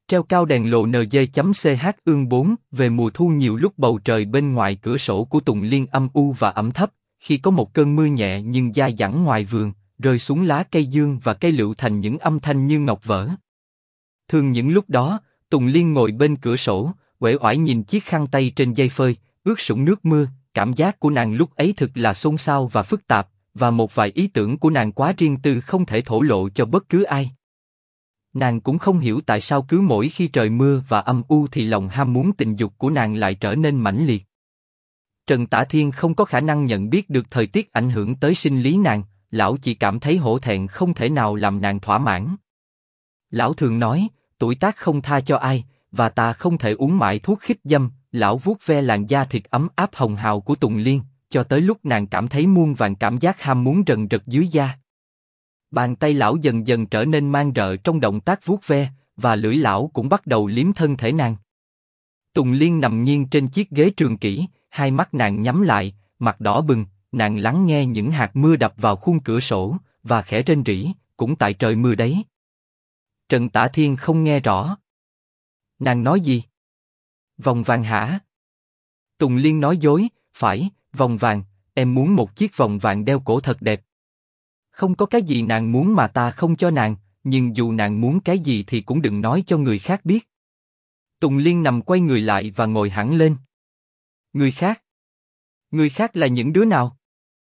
Treo cao đèn lộ NG.ch ương 4 về mùa thu nhiều lúc bầu trời bên ngoài cửa sổ của Tùng Liên âm u và ẩm thấp, khi có một cơn mưa nhẹ nhưng dai dẳng ngoài vườn, rơi xuống lá cây dương và cây lựu thành những âm thanh như ngọc vỡ. Thường những lúc đó, Tùng Liên ngồi bên cửa sổ, uể oải nhìn chiếc khăn tay trên dây phơi, ướt sũng nước mưa, cảm giác của nàng lúc ấy thực là xôn xao và phức tạp, và một vài ý tưởng của nàng quá riêng tư không thể thổ lộ cho bất cứ ai. Nàng cũng không hiểu tại sao cứ mỗi khi trời mưa và âm u thì lòng ham muốn tình dục của nàng lại trở nên mãnh liệt. Trần Tả Thiên không có khả năng nhận biết được thời tiết ảnh hưởng tới sinh lý nàng, lão chỉ cảm thấy hổ thẹn không thể nào làm nàng thỏa mãn. Lão thường nói, tuổi tác không tha cho ai, và ta không thể uống mãi thuốc khích dâm. Lão vuốt ve làn da thịt ấm áp hồng hào của Tùng Liên, cho tới lúc nàng cảm thấy muôn vàn cảm giác ham muốn rần rật dưới da. Bàn tay lão dần dần trở nên man rợ trong động tác vuốt ve, và lưỡi lão cũng bắt đầu liếm thân thể nàng. Tùng Liên nằm nghiêng trên chiếc ghế trường kỷ, hai mắt nàng nhắm lại, mặt đỏ bừng, nàng lắng nghe những hạt mưa đập vào khung cửa sổ, và khẽ rên rỉ, cũng tại trời mưa đấy. Trần Tả Thiên không nghe rõ. Nàng nói gì? Vòng vàng hả? Tùng Liên nói dối, phải, vòng vàng, em muốn một chiếc vòng vàng đeo cổ thật đẹp. Không có cái gì nàng muốn mà ta không cho nàng, nhưng dù nàng muốn cái gì thì cũng đừng nói cho người khác biết. Tùng Liên nằm quay người lại và ngồi hẳn lên. Người khác? Người khác là những đứa nào?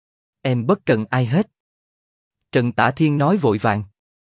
Em bất cần ai hết. Trần Tả Thiên nói vội vàng.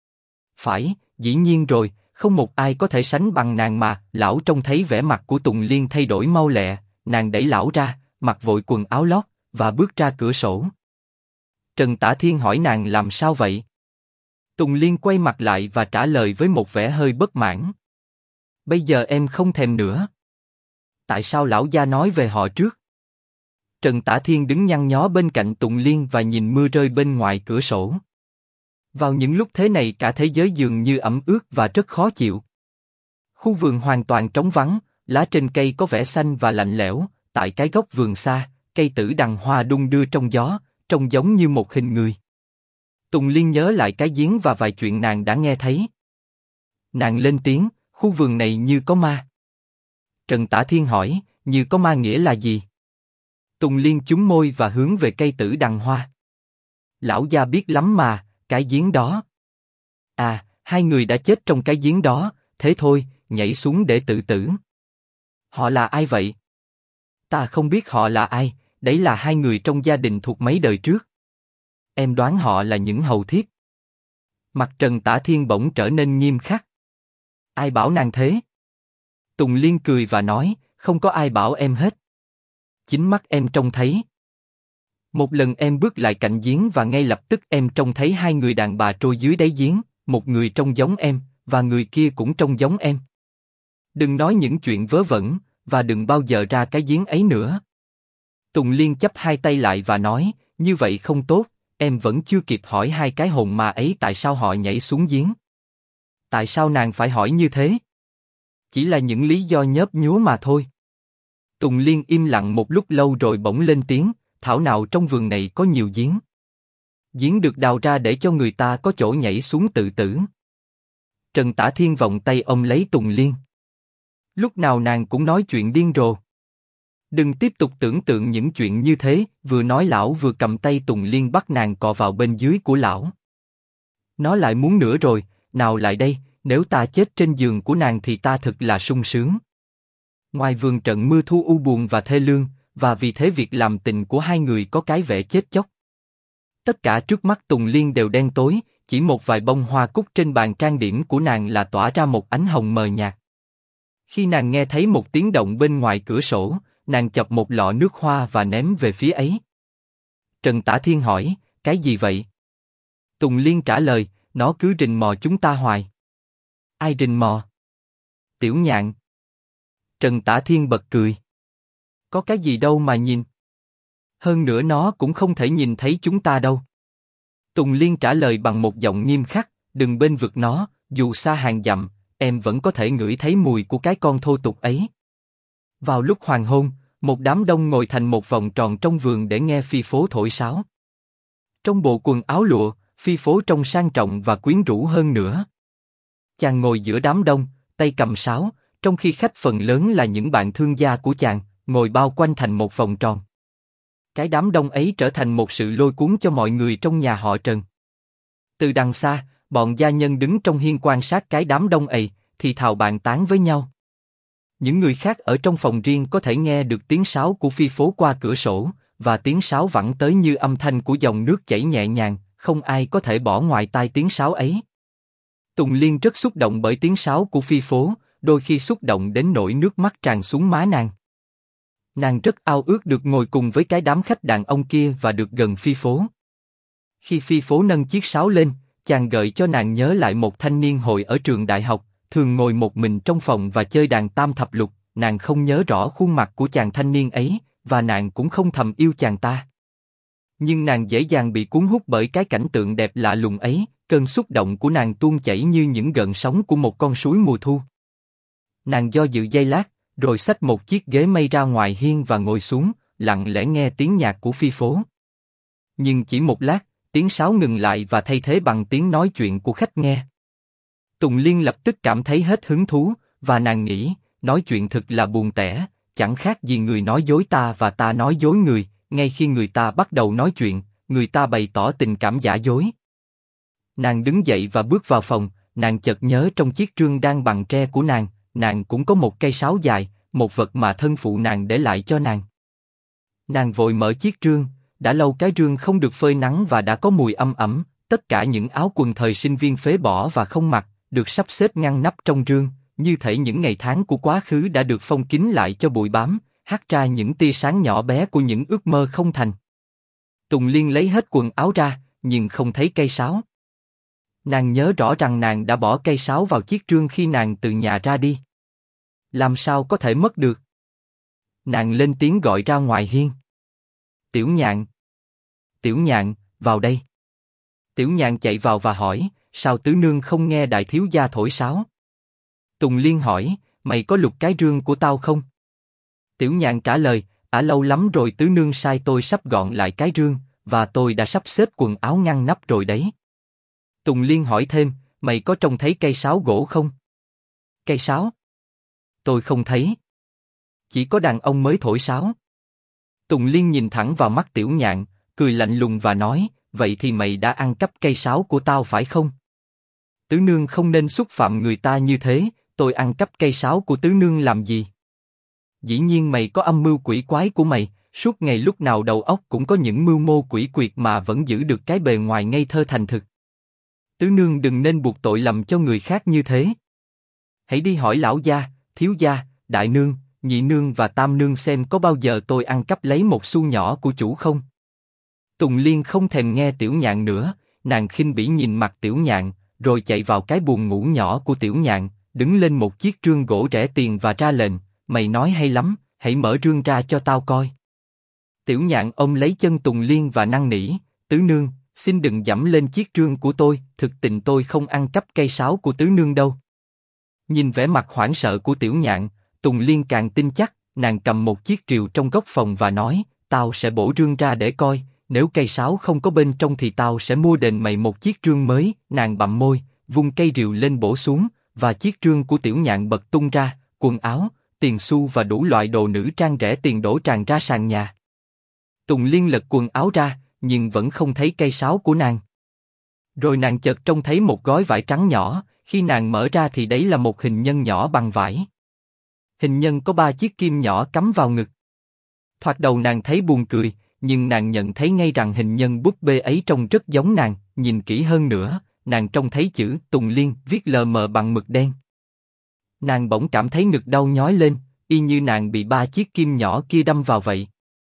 Phải, dĩ nhiên rồi, không một ai có thể sánh bằng nàng mà. Lão trông thấy vẻ mặt của Tùng Liên thay đổi mau lẹ, nàng đẩy lão ra, mặc vội quần áo lót, và bước ra cửa sổ. Trần Tả Thiên hỏi nàng làm sao vậy? Tùng Liên quay mặt lại và trả lời với một vẻ hơi bất mãn. Bây giờ em không thèm nữa. Tại sao lão gia nói về họ trước? Trần Tả Thiên đứng nhăn nhó bên cạnh Tùng Liên và nhìn mưa rơi bên ngoài cửa sổ. Vào những lúc thế này cả thế giới dường như ẩm ướt và rất khó chịu. Khu vườn hoàn toàn trống vắng, lá trên cây có vẻ xanh và lạnh lẽo, tại cái góc vườn xa, cây tử đằng hoa đung đưa trong gió, trông giống như một hình người. Tùng Liên nhớ lại cái giếng và vài chuyện nàng đã nghe thấy. Nàng lên tiếng, khu vườn này như có ma. Trần Tả Thiên hỏi, như có ma nghĩa là gì? Tùng Liên chúm môi và hướng về cây tử đằng hoa. Lão gia biết lắm mà, cái giếng đó. À, hai người đã chết trong cái giếng đó, thế thôi, nhảy xuống để tự tử. Họ là ai vậy? Ta không biết họ là ai, đấy là hai người trong gia đình thuộc mấy đời trước. Em đoán họ là những hầu thiếp. Mặt Trần Tả Thiên bỗng trở nên nghiêm khắc. Ai bảo nàng thế? Tùng Liên cười và nói, không có ai bảo em hết. Chính mắt em trông thấy. Một lần em bước lại cạnh giếng và ngay lập tức em trông thấy hai người đàn bà trôi dưới đáy giếng, một người trông giống em, và người kia cũng trông giống em. Đừng nói những chuyện vớ vẩn, và đừng bao giờ ra cái giếng ấy nữa. Tùng Liên chắp hai tay lại và nói, như vậy không tốt, em vẫn chưa kịp hỏi hai cái hồn ma ấy tại sao họ nhảy xuống giếng. Tại sao nàng phải hỏi như thế? Chỉ là những lý do nhớp nhúa mà thôi. Tùng Liên im lặng một lúc lâu rồi bỗng lên tiếng, thảo nào trong vườn này có nhiều giếng. Giếng được đào ra để cho người ta có chỗ nhảy xuống tự tử. Trần Tả Thiên vòng tay ôm lấy Tùng Liên. Lúc nào nàng cũng nói chuyện điên rồ. Đừng tiếp tục tưởng tượng những chuyện như thế, vừa nói lão vừa cầm tay Tùng Liên bắt nàng cọ vào bên dưới của lão. Nó lại muốn nữa rồi, nào lại đây, nếu ta chết trên giường của nàng thì ta thực là sung sướng. Ngoài vườn trận mưa thu u buồn và thê lương, và vì thế việc làm tình của hai người có cái vẻ chết chóc. Tất cả trước mắt Tùng Liên đều đen tối, chỉ một vài bông hoa cúc trên bàn trang điểm của nàng là tỏa ra một ánh hồng mờ nhạt. Khi nàng nghe thấy một tiếng động bên ngoài cửa sổ, nàng chọc một lọ nước hoa và ném về phía ấy. Trần Tả Thiên hỏi, cái gì vậy? Tùng Liên trả lời, nó cứ rình mò chúng ta hoài. Ai rình mò? Tiểu Nhạn. Trần Tả Thiên bật cười. Có cái gì đâu mà nhìn. Hơn nữa nó cũng không thể nhìn thấy chúng ta đâu. Tùng Liên trả lời bằng một giọng nghiêm khắc, đừng bên vực nó, dù xa hàng dặm, em vẫn có thể ngửi thấy mùi của cái con thô tục ấy. Vào lúc hoàng hôn, một đám đông ngồi thành một vòng tròn trong vườn để nghe phi phố thổi sáo. Trong bộ quần áo lụa, phi phố trông sang trọng và quyến rũ hơn nữa. Chàng ngồi giữa đám đông, tay cầm sáo, trong khi khách phần lớn là những bạn thương gia của chàng, ngồi bao quanh thành một vòng tròn. Cái đám đông ấy trở thành một sự lôi cuốn cho mọi người trong nhà họ Trần. Từ đằng xa, bọn gia nhân đứng trong hiên quan sát cái đám đông ấy, thì thào bàn tán với nhau. Những người khác ở trong phòng riêng có thể nghe được tiếng sáo của phi phố qua cửa sổ, và tiếng sáo vẳng tới như âm thanh của dòng nước chảy nhẹ nhàng, không ai có thể bỏ ngoài tai tiếng sáo ấy. Tùng Liên rất xúc động bởi tiếng sáo của phi phố, đôi khi xúc động đến nỗi nước mắt tràn xuống má nàng. Nàng rất ao ước được ngồi cùng với cái đám khách đàn ông kia và được gần phi phố. Khi phi phố nâng chiếc sáo lên, chàng gợi cho nàng nhớ lại một thanh niên hồi ở trường đại học, thường ngồi một mình trong phòng và chơi đàn tam thập lục. Nàng không nhớ rõ khuôn mặt của chàng thanh niên ấy, và nàng cũng không thầm yêu chàng ta. Nhưng nàng dễ dàng bị cuốn hút bởi cái cảnh tượng đẹp lạ lùng ấy, cơn xúc động của nàng tuôn chảy như những gợn sóng của một con suối mùa thu. Nàng do dự giây lát, rồi xách một chiếc ghế mây ra ngoài hiên và ngồi xuống, lặng lẽ nghe tiếng nhạc của phi phố. Nhưng chỉ một lát, tiếng sáo ngừng lại và thay thế bằng tiếng nói chuyện của khách nghe. Tùng Liên lập tức cảm thấy hết hứng thú, và nàng nghĩ, nói chuyện thực là buồn tẻ, chẳng khác gì người nói dối ta và ta nói dối người. Ngay khi người ta bắt đầu nói chuyện, người ta bày tỏ tình cảm giả dối. Nàng đứng dậy và bước vào phòng, nàng chợt nhớ trong chiếc rương đan bằng tre của nàng cũng có một cây sáo dài, một vật mà thân phụ nàng để lại cho nàng. Nàng vội mở chiếc rương, đã lâu cái rương không được phơi nắng và đã có mùi âm ẩm, tất cả những áo quần thời sinh viên phế bỏ và không mặc, được sắp xếp ngăn nắp trong rương, như thể những ngày tháng của quá khứ đã được phong kín lại cho bụi bám, hắt ra những tia sáng nhỏ bé của những ước mơ không thành. Tùng Liên lấy hết quần áo ra, nhưng không thấy cây sáo. Nàng nhớ rõ rằng nàng đã bỏ cây sáo vào chiếc rương khi nàng từ nhà ra đi. Làm sao có thể mất được? Nàng lên tiếng gọi ra ngoài hiên. Tiểu Nhạn! Tiểu Nhạn, vào đây! Tiểu Nhạn chạy vào và hỏi, sao tứ nương không nghe đại thiếu gia thổi sáo? Tùng Liên hỏi, mày có lục cái rương của tao không? Tiểu Nhạn trả lời, lâu lắm rồi tứ nương sai tôi sắp gọn lại cái rương, và tôi đã sắp xếp quần áo ngăn nắp rồi đấy. Tùng Liên hỏi thêm, mày có trông thấy cây sáo gỗ không? Cây sáo? Tôi không thấy. Chỉ có đàn ông mới thổi sáo. Tùng Liên nhìn thẳng vào mắt Tiểu Nhạn, cười lạnh lùng và nói, vậy thì mày đã ăn cắp cây sáo của tao phải không? Tứ nương không nên xúc phạm người ta như thế, tôi ăn cắp cây sáo của tứ nương làm gì? Dĩ nhiên mày có âm mưu quỷ quái của mày, suốt ngày lúc nào đầu óc cũng có những mưu mô quỷ quyệt mà vẫn giữ được cái bề ngoài ngây thơ thành thực. Tứ nương đừng nên buộc tội lầm cho người khác như thế. Hãy đi hỏi lão gia, thiếu gia, đại nương, nhị nương và tam nương xem có bao giờ tôi ăn cắp lấy một xu nhỏ của chủ không. Tùng Liên không thèm nghe Tiểu Nhạn nữa, nàng khinh bỉ nhìn mặt Tiểu Nhạn, rồi chạy vào cái buồng ngủ nhỏ của Tiểu Nhạn, đứng lên một chiếc rương gỗ rẻ tiền và ra lệnh, mày nói hay lắm, hãy mở rương ra cho tao coi. Tiểu Nhạn ôm lấy chân Tùng Liên và năn nỉ, tứ nương, xin đừng giẫm lên chiếc rương của tôi, thực tình tôi không ăn cắp cây sáo của tứ nương đâu. Nhìn vẻ mặt hoảng sợ của Tiểu Nhạn, Tùng Liên càng tin chắc, nàng cầm một chiếc rìu trong góc phòng và nói, tao sẽ bổ rương ra để coi, nếu cây sáo không có bên trong thì tao sẽ mua đền mày một chiếc rương mới. Nàng bặm môi, vung cây rìu lên bổ xuống, và chiếc rương của Tiểu Nhạn bật tung ra, quần áo, tiền xu và đủ loại đồ nữ trang rẻ tiền đổ tràn ra sàn nhà. Tùng Liên lật quần áo ra, nhưng vẫn không thấy cây sáo của nàng. Rồi nàng chợt trông thấy một gói vải trắng nhỏ, khi nàng mở ra thì đấy là một hình nhân nhỏ bằng vải. Hình nhân có 3 chiếc kim nhỏ cắm vào ngực. Thoạt đầu nàng thấy buồn cười, nhưng nàng nhận thấy ngay rằng hình nhân búp bê ấy trông rất giống nàng. Nhìn kỹ hơn nữa, nàng trông thấy chữ Tùng Liên viết lờ mờ bằng mực đen. Nàng bỗng cảm thấy ngực đau nhói lên, y như nàng bị 3 chiếc kim nhỏ kia đâm vào vậy.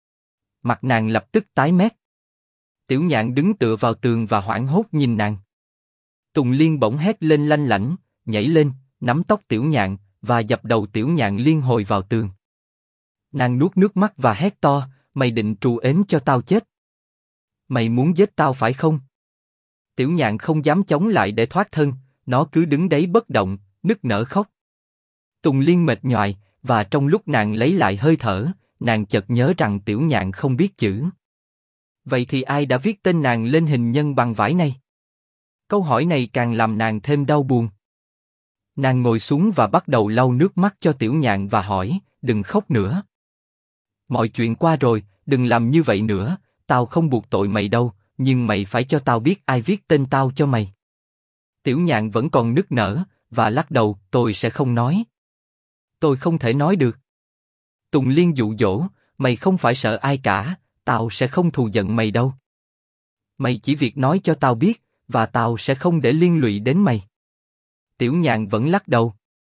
Mặt nàng lập tức tái mét. Tiểu Nhạn đứng tựa vào tường và hoảng hốt nhìn nàng. Tùng Liên bỗng hét lên lanh lảnh, nhảy lên, nắm tóc Tiểu Nhạn và dập đầu Tiểu Nhạn liên hồi vào tường. Nàng nuốt nước mắt và hét to, mày định trù ếm cho tao chết? Mày muốn giết tao phải không? Tiểu Nhạn không dám chống lại để thoát thân, nó cứ đứng đấy bất động, nức nở khóc. Tùng Liên mệt nhoài, và trong lúc nàng lấy lại hơi thở, nàng chợt nhớ rằng Tiểu Nhạn không biết chữ. Vậy thì ai đã viết tên nàng lên hình nhân bằng vải này? Câu hỏi này càng làm nàng thêm đau buồn. Nàng ngồi xuống và bắt đầu lau nước mắt cho Tiểu Nhạn và hỏi, đừng khóc nữa. Mọi chuyện qua rồi, đừng làm như vậy nữa, tao không buộc tội mày đâu, nhưng mày phải cho tao biết ai viết tên tao cho mày. Tiểu Nhạn vẫn còn nức nở, và lắc đầu, tôi sẽ không nói. Tôi không thể nói được. Tùng Liên dụ dỗ, mày không phải sợ ai cả, tao sẽ không thù giận mày đâu. Mày chỉ việc nói cho tao biết, và tao sẽ không để liên lụy đến mày. Tiểu Nhạn vẫn lắc đầu.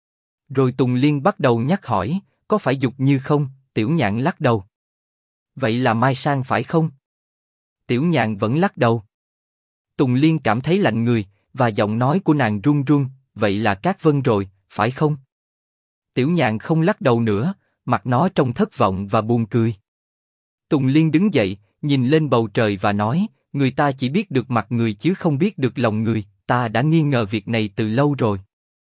Rồi Tùng Liên bắt đầu nhắc hỏi, có phải Dục Như không? Tiểu Nhạn lắc đầu. Vậy là Mai Sang phải không? Tiểu Nhạn vẫn lắc đầu. Tùng Liên cảm thấy lạnh người, và giọng nói của nàng run run, vậy là Cát Vân rồi, phải không? Tiểu Nhạn không lắc đầu nữa, mặt nó trông thất vọng và buồn cười. Tùng Liên đứng dậy, nhìn lên bầu trời và nói, người ta chỉ biết được mặt người chứ không biết được lòng người, ta đã nghi ngờ việc này từ lâu rồi.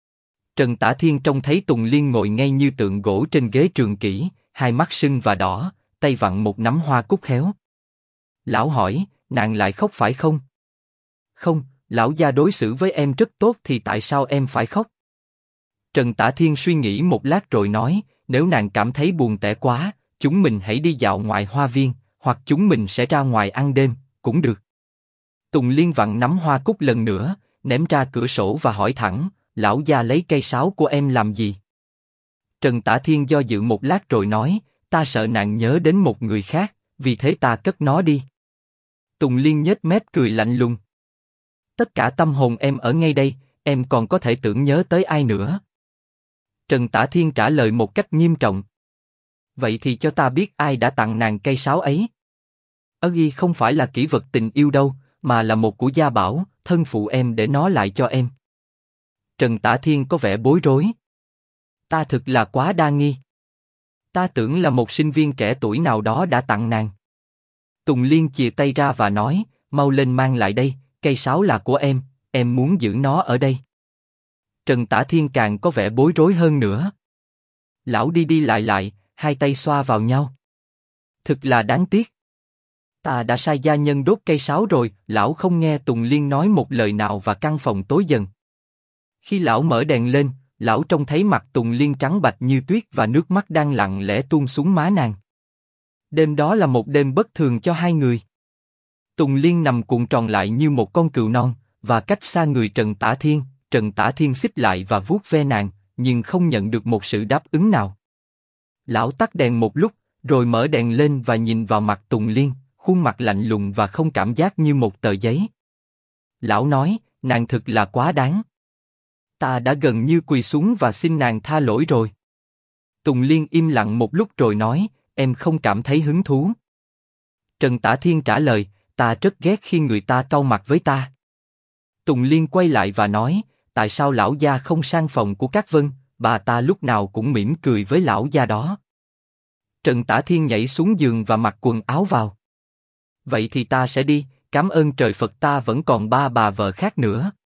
Trần Tả Thiên trông thấy Tùng Liên ngồi ngay như tượng gỗ trên ghế trường kỷ, hai mắt sưng và đỏ, tay vặn một nắm hoa cúc héo. Lão hỏi, nàng lại khóc phải không? Không, lão gia đối xử với em rất tốt thì tại sao em phải khóc? Trần Tả Thiên suy nghĩ một lát rồi nói, nếu nàng cảm thấy buồn tẻ quá, chúng mình hãy đi dạo ngoài hoa viên, hoặc chúng mình sẽ ra ngoài ăn đêm, cũng được. Tùng Liên vặn nắm hoa cúc lần nữa, ném ra cửa sổ và hỏi thẳng, lão gia lấy cây sáo của em làm gì? Trần Tả Thiên do dự một lát rồi nói, ta sợ nàng nhớ đến một người khác, vì thế ta cất nó đi. Tùng Liên nhếch mép cười lạnh lùng. Tất cả tâm hồn em ở ngay đây, em còn có thể tưởng nhớ tới ai nữa? Trần Tả Thiên trả lời một cách nghiêm trọng. Vậy thì cho ta biết ai đã tặng nàng cây sáo ấy. Ghi không phải là kỷ vật tình yêu đâu, mà là một của gia bảo, thân phụ em để nó lại cho em. Trần Tả Thiên có vẻ bối rối. Ta thực là quá đa nghi. Ta tưởng là một sinh viên trẻ tuổi nào đó đã tặng nàng. Tùng Liên chìa tay ra và nói, mau lên mang lại đây, cây sáo là của em muốn giữ nó ở đây. Trần Tả Thiên càng có vẻ bối rối hơn nữa. Lão đi đi lại lại, hai tay xoa vào nhau. Thực là đáng tiếc. Ta đã sai gia nhân đốt cây sáo rồi, lão không nghe Tùng Liên nói một lời nào và căn phòng tối dần. Khi lão mở đèn lên, lão trông thấy mặt Tùng Liên trắng bạch như tuyết và nước mắt đang lặng lẽ tuôn xuống má nàng. Đêm đó là một đêm bất thường cho hai người. Tùng Liên nằm cuộn tròn lại như một con cừu non, và cách xa người Trần Tả Thiên. Trần Tả Thiên xích lại và vuốt ve nàng, nhưng không nhận được một sự đáp ứng nào. Lão tắt đèn một lúc, rồi mở đèn lên và nhìn vào mặt Tùng Liên, khuôn mặt lạnh lùng và không cảm giác như một tờ giấy. Lão nói, nàng thực là quá đáng. Ta đã gần như quỳ xuống và xin nàng tha lỗi rồi. Tùng Liên im lặng một lúc rồi nói, em không cảm thấy hứng thú. Trần Tả Thiên trả lời, ta rất ghét khi người ta cau mặt với ta. Tùng Liên quay lại và nói, tại sao lão gia không sang phòng của Cát Vân, bà ta lúc nào cũng mỉm cười với lão gia đó. Trần Tả Thiên nhảy xuống giường và mặc quần áo vào. Vậy thì ta sẽ đi, cảm ơn trời Phật ta vẫn còn ba bà vợ khác nữa.